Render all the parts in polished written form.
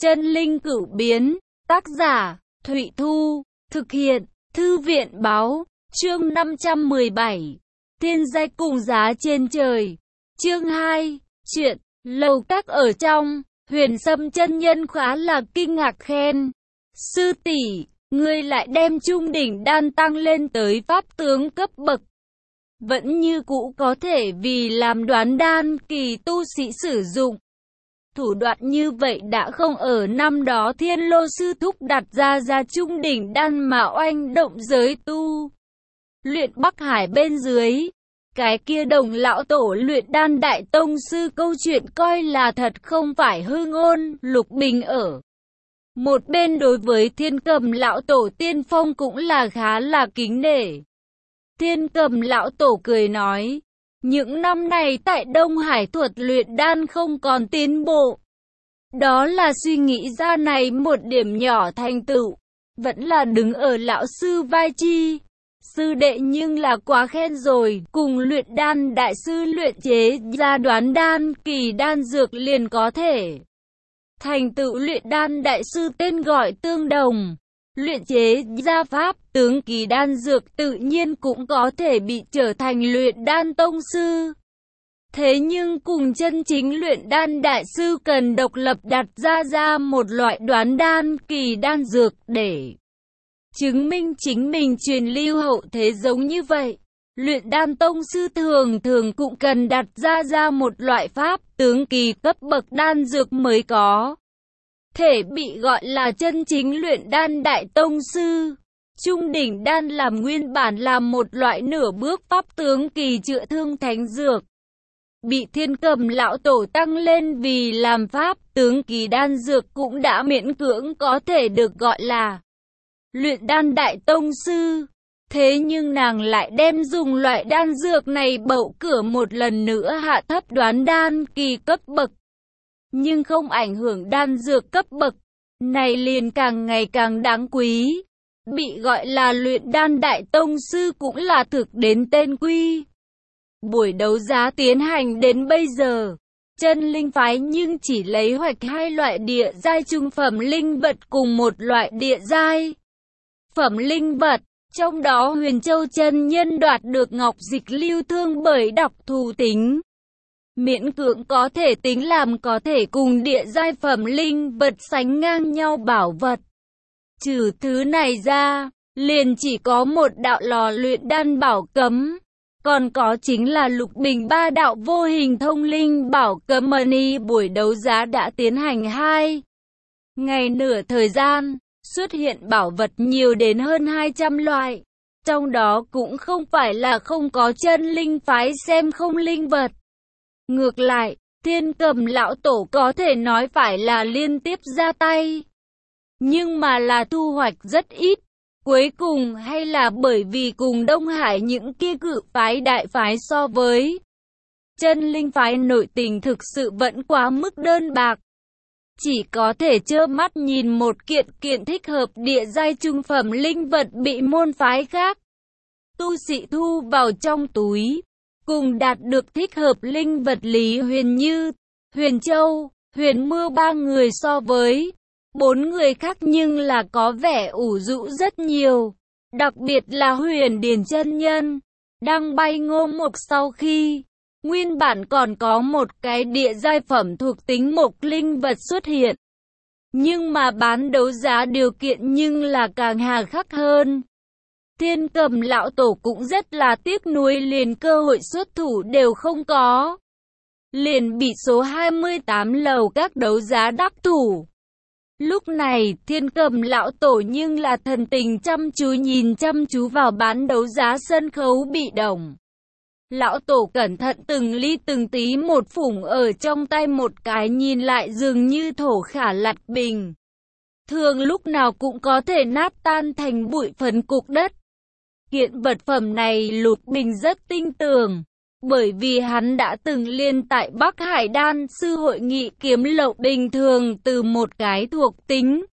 Chân linh cửu biến, tác giả, Thụy Thu, thực hiện, Thư viện báo, chương 517, thiên giai cùng giá trên trời, chương 2, chuyện, lầu các ở trong, Huyền Sâm chân nhân khá là kinh ngạc khen, sư tỷ, ngươi lại đem trung đỉnh đan tăng lên tới pháp tướng cấp bậc. Vẫn như cũ có thể vì làm đoán đan kỳ tu sĩ sử dụng. Thủ đoạn như vậy đã không ở năm đó Thiên Lô sư thúc đặt ra trung đỉnh đan mà oanh động giới tu. Luyện Bắc Hải bên dưới, cái kia Đồng lão tổ luyện đan đại tông sư câu chuyện coi là thật không phải hư ngôn. Lục Bình ở một bên đối với Thiên Cầm lão tổ tiên phong cũng là khá là kính nể. Thiên Cầm lão tổ cười nói, những năm này tại Đông Hải thuật luyện đan không còn tiến bộ. Đó là suy nghĩ ra này một điểm nhỏ thành tựu, vẫn là đứng ở lão sư vai chi. Sư đệ nhưng là quá khen rồi, cùng luyện đan đại sư luyện chế ra đoán đan kỳ đan dược liền có thể. Thành tựu luyện đan đại sư tên gọi tương đồng. Luyện chế ra pháp tướng kỳ đan dược tự nhiên cũng có thể bị trở thành luyện đan tông sư. Thế nhưng cùng chân chính luyện đan đại sư cần độc lập đặt ra một loại đoán đan kỳ đan dược để chứng minh chính mình truyền lưu hậu thế giống như vậy. Luyện đan tông sư thường cũng cần đặt ra một loại pháp tướng kỳ cấp bậc đan dược mới có thể bị gọi là chân chính luyện đan đại tông sư. Trung đỉnh đan làm nguyên bản là một loại nửa bước pháp tướng kỳ chữa thương thánh dược. Bị Thiên Cầm lão tổ tăng lên vì làm pháp tướng kỳ đan dược cũng đã miễn cưỡng có thể được gọi là luyện đan đại tông sư. Thế nhưng nàng lại đem dùng loại đan dược này bậu cửa một lần nữa hạ thấp đoán đan kỳ cấp bậc. Nhưng không ảnh hưởng đan dược cấp bậc này liền càng ngày càng đáng quý. Bị gọi là luyện đan đại tông sư cũng là thực đến tên quy. Buổi đấu giá tiến hành đến bây giờ, chân linh phái nhưng chỉ lấy hoạch hai loại địa giai trung phẩm linh vật cùng một loại địa giai phẩm linh vật. Trong đó Huyền Châu chân nhân đoạt được ngọc dịch lưu thương bởi đặc thù tính. Miễn cưỡng có thể tính làm có thể cùng địa giai phẩm linh vật sánh ngang nhau bảo vật. Trừ thứ này ra, liền chỉ có một đạo lò luyện đan bảo cấm. Còn có chính là Lục Bình ba đạo vô hình thông linh bảo cấm money. Buổi đấu giá đã tiến hành 2 ngày nửa thời gian, xuất hiện bảo vật nhiều đến hơn 200 loại. Trong đó cũng không phải là không có chân linh phái xem không linh vật. Ngược lại, Thiên Cầm lão tổ có thể nói phải là liên tiếp ra tay. Nhưng mà là thu hoạch rất ít. Cuối cùng hay là bởi vì cùng Đông Hải những kia cự phái đại phái so với chân linh phái nội tình thực sự vẫn quá mức đơn bạc. Chỉ có thể trơ mắt nhìn một kiện thích hợp địa giai trung phẩm linh vật bị môn phái khác tu sĩ thu vào trong túi. Cùng đạt được thích hợp linh vật Lý Huyền Như, Huyền Châu, Huyền Mưa ba người so với 4 người khác nhưng là có vẻ ủ rũ rất nhiều. Đặc biệt là Huyền Điền chân nhân, đang bay ngô mộc sau khi nguyên bản còn có một cái địa giai phẩm thuộc tính mộc linh vật xuất hiện. Nhưng mà bán đấu giá điều kiện nhưng là càng hà khắc hơn. Thiên Cầm lão tổ cũng rất là tiếc nuối, liền cơ hội xuất thủ đều không có. Liền bị số 28 lầu các đấu giá đắc thủ. Lúc này Thiên Cầm lão tổ nhưng là thần tình chăm chú nhìn chăm chú vào bán đấu giá sân khấu bị động. Lão tổ cẩn thận từng ly từng tí một phủng ở trong tay một cái nhìn lại dường như thổ khả lặt bình thường lúc nào cũng có thể nát tan thành bụi phấn cục đất. Kiện vật phẩm này Lục Bình rất tin tưởng, bởi vì hắn đã từng liên tại Bắc Hải đan sư hội nghị kiếm lậu bình thường từ một cái thuộc tính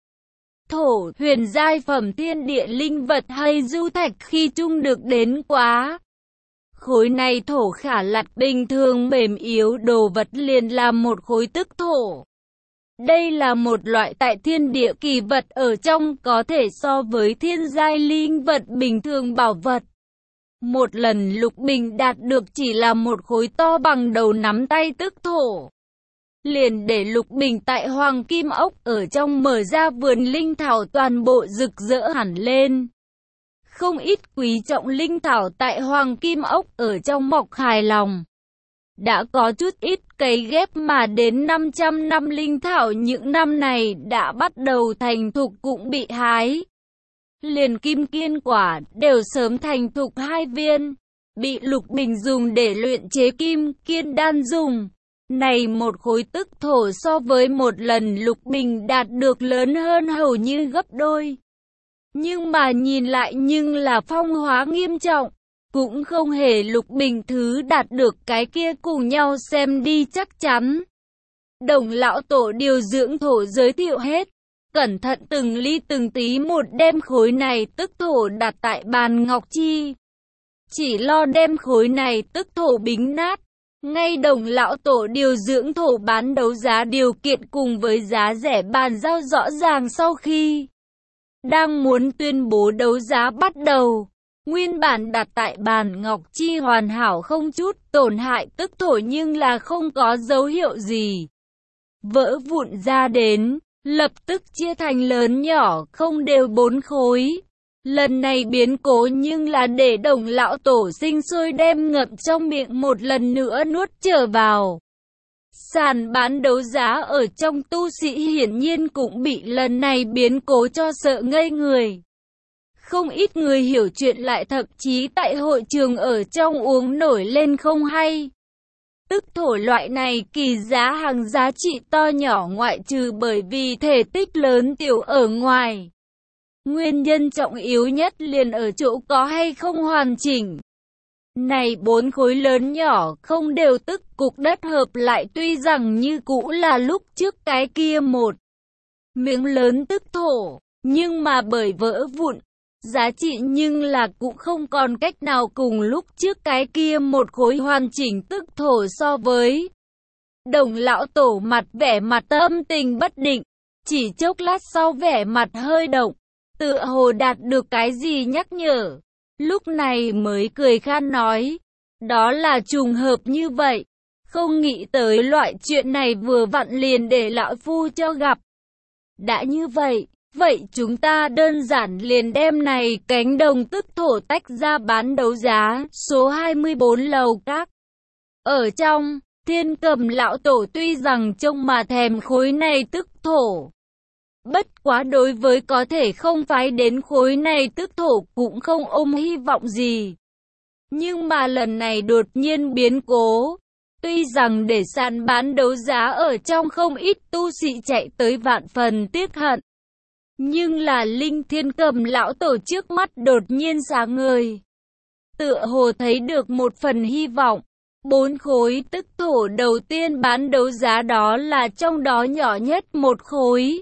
thổ huyền giai phẩm thiên địa linh vật hay du thạch khi chung được đến quá. Khối này thổ khả lặt bình thường mềm yếu đồ vật liền làm một khối tức thổ. Đây là một loại tại thiên địa kỳ vật ở trong có thể so với thiên giai linh vật bình thường bảo vật. Một lần Lục Bình đạt được chỉ là một khối to bằng đầu nắm tay tức thổ. Liền để Lục Bình tại Hoàng Kim Ốc ở trong mở ra vườn linh thảo toàn bộ rực rỡ hẳn lên. Không ít quý trọng linh thảo tại Hoàng Kim Ốc ở trong mọc hài lòng. Đã có chút ít cấy ghép mà đến 500 năm linh thảo những năm này đã bắt đầu thành thục cũng bị hái. Liền kim kiên quả đều sớm thành thục 2 viên, bị Lục Bình dùng để luyện chế kim kiên đan dùng. Này một khối tức thổ so với một lần Lục Bình đạt được lớn hơn hầu như gấp đôi. Nhưng mà nhìn lại nhưng là phong hóa nghiêm trọng. Cũng không hề Lục Bình thứ đạt được cái kia cùng nhau xem đi chắc chắn. Đồng lão tổ điều dưỡng thổ giới thiệu hết. Cẩn thận từng ly từng tí một đem khối này tức thổ đặt tại bàn ngọc chi. Chỉ lo đem khối này tức thổ bính nát. Ngay đồng lão tổ điều dưỡng thổ bán đấu giá điều kiện cùng với giá rẻ bàn giao rõ ràng sau khi đang muốn tuyên bố đấu giá bắt đầu. Nguyên bản đặt tại bàn ngọc chi hoàn hảo không chút tổn hại tức thổ nhưng là không có dấu hiệu gì vỡ vụn ra đến, lập tức chia thành lớn nhỏ không đều 4 khối. Lần này biến cố nhưng là để đồng lão tổ sinh sôi đem ngậm trong miệng một lần nữa nuốt trở vào. Sàn bán đấu giá ở trong tu sĩ hiển nhiên cũng bị lần này biến cố cho sợ ngây người. Không ít người hiểu chuyện lại thậm chí tại hội trường ở trong uống nổi lên không hay. Tức thổ loại này kỳ giá hàng giá trị to nhỏ ngoại trừ bởi vì thể tích lớn tiểu ở ngoài. Nguyên nhân trọng yếu nhất liền ở chỗ có hay không hoàn chỉnh. Này 4 khối lớn nhỏ không đều tức cục đất hợp lại tuy rằng như cũ là lúc trước cái kia một miếng lớn tức thổ, nhưng mà bởi vỡ vụn, giá trị nhưng là cũng không còn cách nào cùng lúc trước cái kia một khối hoàn chỉnh tức thổ so với. Đồng lão tổ mặt vẻ mặt âm tình bất định, chỉ chốc lát sau vẻ mặt hơi động, tựa hồ đạt được cái gì nhắc nhở. Lúc này mới cười khan nói, đó là trùng hợp như vậy, không nghĩ tới loại chuyện này vừa vặn liền để lão phu cho gặp. Đã như vậy, vậy chúng ta đơn giản liền đem này cánh đồng tức thổ tách ra bán đấu giá, số 24 lầu các. Ở trong, Thiên Cầm lão tổ tuy rằng trông mà thèm khối này tức thổ. Bất quá đối với có thể không phái đến khối này tức thổ cũng không ôm hy vọng gì. Nhưng mà lần này đột nhiên biến cố. Tuy rằng để sàn bán đấu giá ở trong không ít tu sĩ chạy tới vạn phần tiếc hận. Nhưng là Linh Thiên Cầm lão tổ trước mắt đột nhiên sáng ngời. Tựa hồ thấy được một phần hy vọng. 4 khối tức thổ đầu tiên bán đấu giá đó là trong đó nhỏ nhất một khối.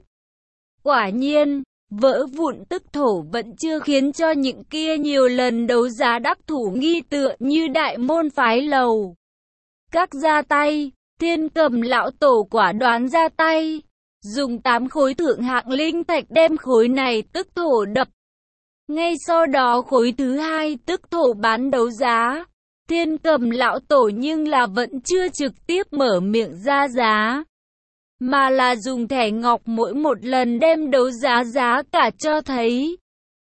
Quả nhiên, vỡ vụn tức thổ vẫn chưa khiến cho những kia nhiều lần đấu giá đắc thủ nghi tựa như đại môn phái lầu các ra tay. Thiên Cầm lão tổ quả đoán ra tay, dùng 8 khối thượng hạng linh thạch đem khối này tức thổ đập. Ngay sau đó khối thứ 2 tức thổ bán đấu giá. Thiên Cầm lão tổ nhưng là vẫn chưa trực tiếp mở miệng ra giá, mà là dùng thẻ ngọc mỗi một lần đem đấu giá giá cả cho thấy.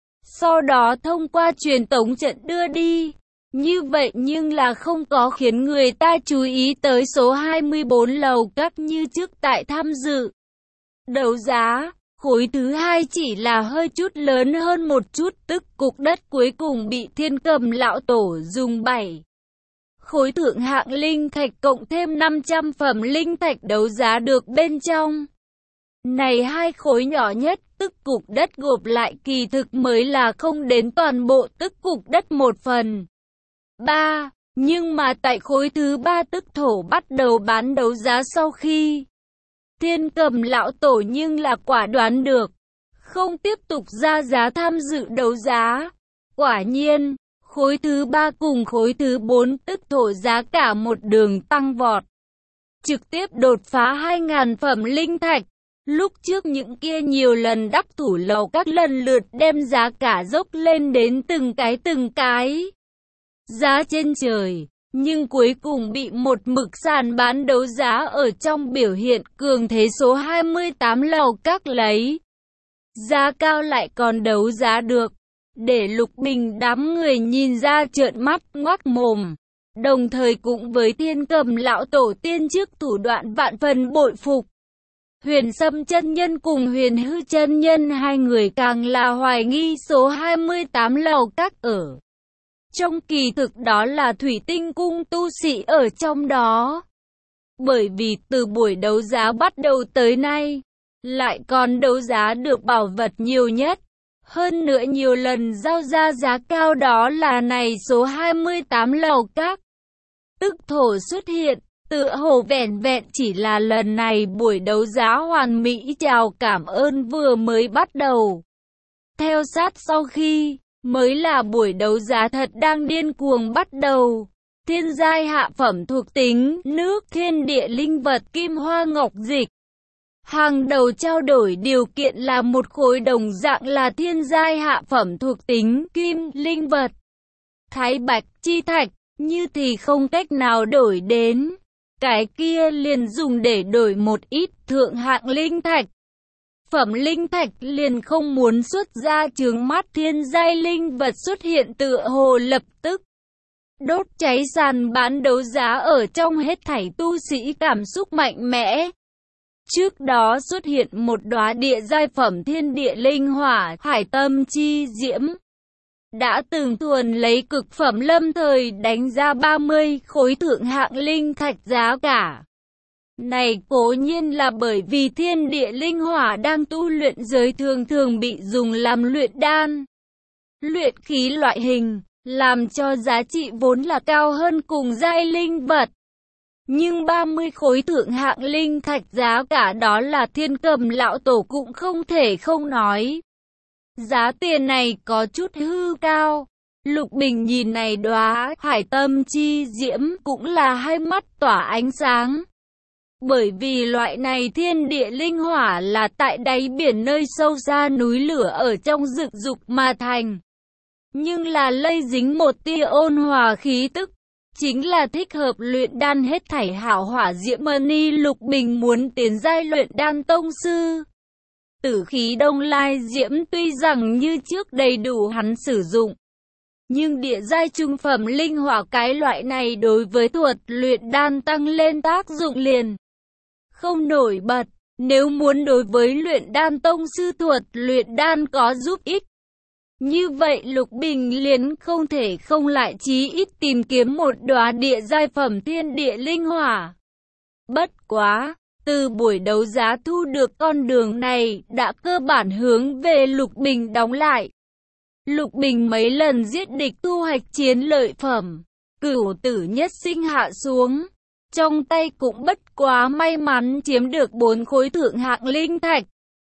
Sau đó thông qua truyền tống trận đưa đi. Như vậy nhưng là không có khiến người ta chú ý tới số 24 lầu các như trước tại tham dự đấu giá. Khối thứ 2 chỉ là hơi chút lớn hơn một chút, tức cục đất cuối cùng bị Thiên Cầm lão tổ dùng 7 khối thượng hạng linh thạch cộng thêm 500 phẩm linh thạch đấu giá được bên trong. Này 2 khối nhỏ nhất tức cục đất gộp lại kỳ thực mới là không đến toàn bộ tức cục đất 1/3. Nhưng mà tại khối thứ 3 tức thổ bắt đầu bán đấu giá sau khi Thiên Cầm lão tổ nhưng là quả đoán được, không tiếp tục ra giá tham dự đấu giá. Quả nhiên, khối thứ 3 cùng khối thứ 4 tức thổ giá cả một đường tăng vọt, trực tiếp đột phá 2.000 phẩm linh thạch. Lúc trước những kia nhiều lần đắc thủ lầu các lần lượt đem giá cả dốc lên đến từng cái giá trên trời, nhưng cuối cùng bị một mực sàn bán đấu giá ở trong biểu hiện cường thế số 28 lầu các lấy. Giá cao lại còn đấu giá được, để Lục Bình đám người nhìn ra trợn mắt ngoác mồm. Đồng thời cũng với Thiên Cầm lão tổ tiên trước thủ đoạn vạn phần bội phục. Huyền Sâm chân nhân cùng Huyền Hư chân nhân hai người càng là hoài nghi số 28 lầu các ở. Trong kỳ thực đó là Thủy Tinh cung tu sĩ ở trong đó. Bởi vì từ buổi đấu giá bắt đầu tới nay, lại còn đấu giá được bảo vật nhiều nhất. Hơn nữa nhiều lần giao ra giá cao đó là này số 28 lầu các. Tức thổ xuất hiện, tựa hồ vẹn vẹn chỉ là lần này buổi đấu giá hoàn mỹ chào cảm ơn vừa mới bắt đầu. Theo sát sau khi, mới là buổi đấu giá thật đang điên cuồng bắt đầu. Thiên giai hạ phẩm thuộc tính, nước thiên địa linh vật kim hoa ngọc dịch. Hàng đầu trao đổi điều kiện là một khối đồng dạng là thiên giai hạ phẩm thuộc tính, kim, linh vật. Thái bạch, chi thạch, như thì không cách nào đổi đến. Cái kia liền dùng để đổi một ít thượng hạng linh thạch. Phẩm linh thạch liền không muốn xuất ra chướng mắt thiên giai linh vật xuất hiện tựa hồ lập tức. Đốt cháy sàn bán đấu giá ở trong hết thảy tu sĩ cảm xúc mạnh mẽ. Trước đó xuất hiện một đóa địa giai phẩm thiên địa linh hỏa, hải tâm chi diễm. Đã từng thuần lấy cực phẩm lâm thời đánh ra 30 khối thượng hạng linh thạch giá cả. Này cố nhiên là bởi vì thiên địa linh hỏa đang tu luyện giới thường bị dùng làm luyện đan, luyện khí loại hình, làm cho giá trị vốn là cao hơn cùng giai linh vật. Nhưng 30 khối thượng hạng linh thạch giá cả đó là Thiên Cầm lão tổ cũng không thể không nói. Giá tiền này có chút hư cao. Lục Bình nhìn này đóa hải tâm chi diễm cũng là hai mắt tỏa ánh sáng. Bởi vì loại này thiên địa linh hỏa là tại đáy biển nơi sâu xa núi lửa ở trong rực dục mà thành. Nhưng là lây dính một tia ôn hòa khí tức. Chính là thích hợp luyện đan hết thảy hảo hỏa diễm mani. Lục Bình muốn tiến giai luyện đan tông sư. Tử khí đông lai diễm tuy rằng như trước đầy đủ hắn sử dụng. Nhưng địa giai trung phẩm linh hỏa cái loại này đối với thuật luyện đan tăng lên tác dụng liền không nổi bật. Nếu muốn đối với luyện đan tông sư thuật luyện đan có giúp ích, như vậy Lục Bình liền không thể không lại chí ít tìm kiếm một đóa địa giai phẩm thiên địa linh hỏa. Bất quá, từ buổi đấu giá thu được con đường này đã cơ bản hướng về Lục Bình đóng lại. Lục Bình mấy lần giết địch thu hoạch chiến lợi phẩm, cửu tử nhất sinh hạ xuống. Trong tay cũng bất quá may mắn chiếm được 4 khối thượng hạng linh thạch.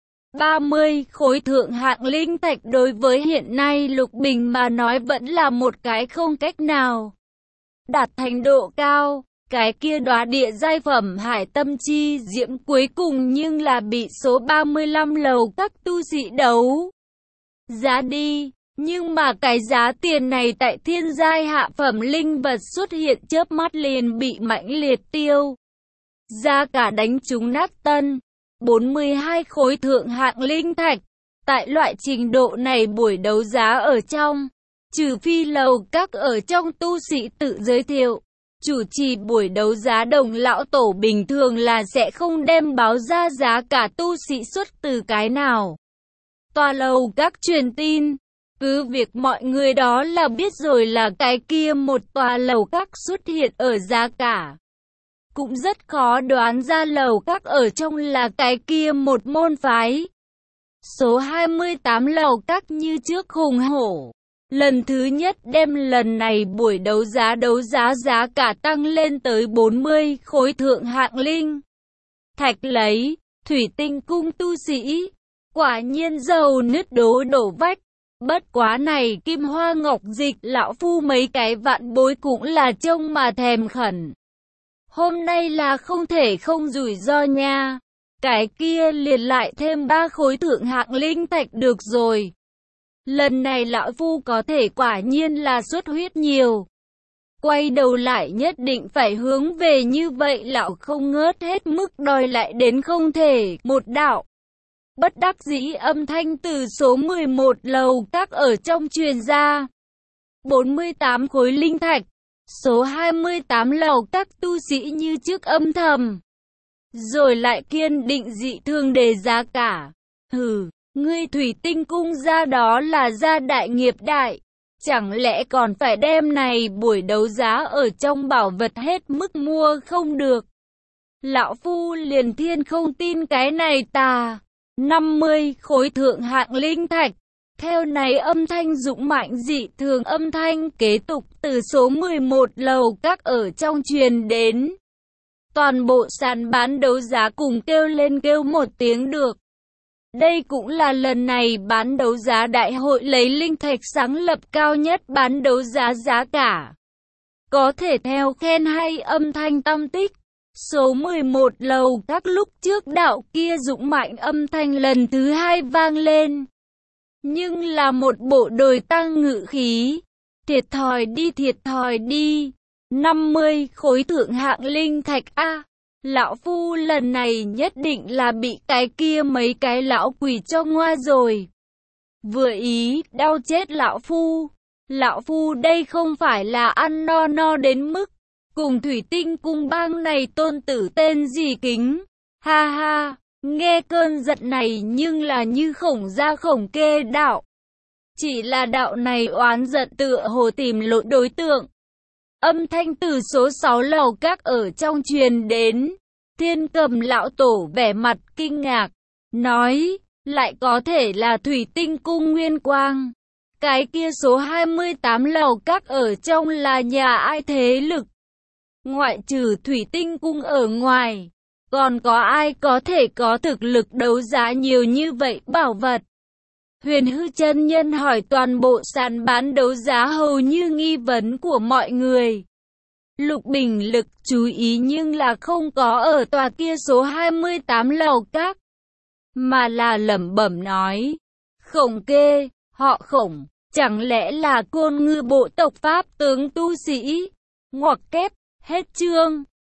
30 khối thượng hạng linh thạch đối với hiện nay Lục Bình mà nói vẫn là một cái không cách nào đạt thành độ cao. Cái kia đóa địa giai phẩm hải tâm chi diễm cuối cùng nhưng là bị số 35 lầu các tu sĩ đấu giá đi. Nhưng mà cái giá tiền này tại thiên giai hạ phẩm linh vật xuất hiện chớp mắt liền bị mãnh liệt tiêu. Giá cả đánh trúng nát tân. 42 khối thượng hạng linh thạch. Tại loại trình độ này buổi đấu giá ở trong, trừ phi lầu các ở trong tu sĩ tự giới thiệu, chủ trì buổi đấu giá Đồng lão tổ bình thường là sẽ không đem báo ra giá cả tu sĩ xuất từ cái nào. Tòa lầu các truyền tin, cứ việc mọi người đó là biết rồi là cái kia một tòa lầu các xuất hiện ở giá cả. Cũng rất khó đoán ra lầu các ở trong là cái kia một môn phái. Số 28 lầu các như trước hùng hổ. Lần thứ nhất đem lần này buổi đấu giá giá cả tăng lên tới 40 khối thượng hạng linh thạch lấy. Thủy Tinh cung tu sĩ, quả nhiên giàu nứt đổ vách. Bất quá này kim hoa ngọc dịch lão phu mấy cái vạn bối cũng là trông mà thèm khẩn. Hôm nay là không thể không rủi ro nha. cái kia liền lại thêm 3 khối thượng hạng linh thạch được rồi. Lần này lão phu có thể quả nhiên là xuất huyết nhiều. Quay đầu lại nhất định phải hướng về như vậy, lão không ngớt hết mức đòi lại đến không thể. Một đạo bất đắc dĩ âm thanh từ số 11 lầu các ở trong truyền ra. 48 khối linh thạch. Số 28 lầu các tu sĩ như trước âm thầm, rồi lại kiên định dị thường đề giá cả. Hừ, ngươi Thủy Tinh cung ra đó là gia đại nghiệp đại, chẳng lẽ còn phải đem này buổi đấu giá ở trong bảo vật hết mức mua không được? Lão phu liền thiên không tin cái này tà. 50 khối thượng hạng linh thạch. Theo này âm thanh dũng mạnh dị thường âm thanh kế tục từ số 11 lầu các ở trong truyền đến. Toàn bộ sàn bán đấu giá cùng kêu lên kêu một tiếng được. Đây cũng là lần này bán đấu giá đại hội lấy linh thạch sáng lập cao nhất bán đấu giá giá cả. Có thể theo khen hay âm thanh tâm tích. Số 11 lầu các lúc trước đạo kia dũng mạnh âm thanh lần thứ hai vang lên. Nhưng là một bộ đồi tăng ngự khí. Thiệt thòi đi, thiệt thòi đi. 50 khối thượng hạng linh thạch a. Lão phu lần này nhất định là bị cái kia mấy cái lão quỷ cho ngoa rồi. Vừa ý, đau chết lão phu. Lão phu đây không phải là ăn no no đến mức cùng Thủy Tinh cung bang này tôn tử tên gì kính. Ha ha, nghe cơn giận này nhưng là như khổng gia khổng kê đạo. Chỉ là đạo này oán giận tựa hồ tìm lộn đối tượng. Âm thanh từ số 6 lầu các ở trong truyền đến. Thiên Cầm lão tổ vẻ mặt kinh ngạc, nói, lại có thể là Thủy Tinh cung Nguyên Quang. Cái kia số 28 lầu các ở trong là nhà ai thế lực? Ngoại trừ Thủy Tinh cung ở ngoài, còn có ai có thể có thực lực đấu giá nhiều như vậy bảo vật? Huyền Hư chân nhân hỏi. Toàn bộ sàn bán đấu giá hầu như nghi vấn của mọi người. Lục Bình Lực chú ý nhưng là không có ở tòa kia số 28 lầu các, mà là lẩm bẩm nói, Khổng kê, họ Khổng, chẳng lẽ là Côn Ngư bộ tộc Pháp tướng tu sĩ? Ngoặc kép, hết chương.